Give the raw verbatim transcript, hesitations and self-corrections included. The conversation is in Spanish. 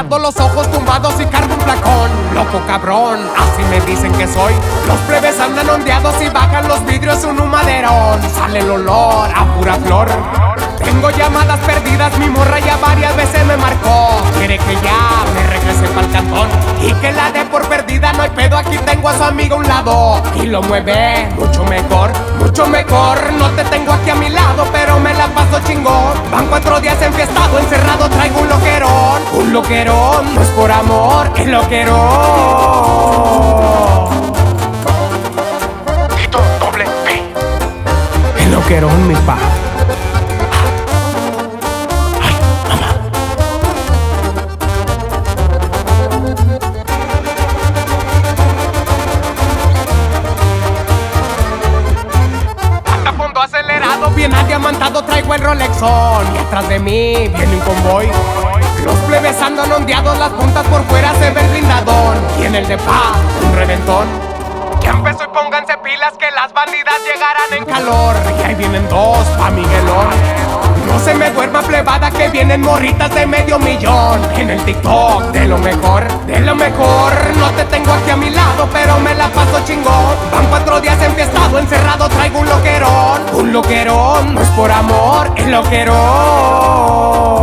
cerrado, los ojos tumbados y cargo un flacón. Loco cabrón, así me dicen que soy. Los plebes andan ondeados y bajan los vidrios un humaderón. Sale el olor a pura flor. Tengo llamadas perdidas, mi morra ya varias veces me marcó. Quiere que ya me regrese pa'l cantón y que la dé por perdida, no hay pedo, aquí tengo a su amigo a un lado. Y lo mueve mucho mejor, mucho mejor. No te tengo aquí a mi lado, pero me la paso chingón. Van cuatro días enfiestado, encerrado, traigo un loquerón. Un loquerón, no es por amor, es loquerón. Tito doble P. El loquerón, mi pa. Acelerado, bien adiamantado, traigo el Rolexón. Y atrás de mí viene un convoy. Los plebes andan ondeados, las puntas por fuera se ven blindadón. Y en el de pa, un reventón. Ya empezó y pónganse pilas que las bandidas llegarán en calor. Y ahí vienen dos pa' Miguelón. No se me duerma plebada que vienen morritas de medio millón. En el TikTok de lo mejor, de lo mejor. No te tengo aquí a mi lado, pero me la paso chingón. Van cuatro días enfiestado, encerrado, traigo un loquerón. Un loquerón, no es por amor, es loquerón.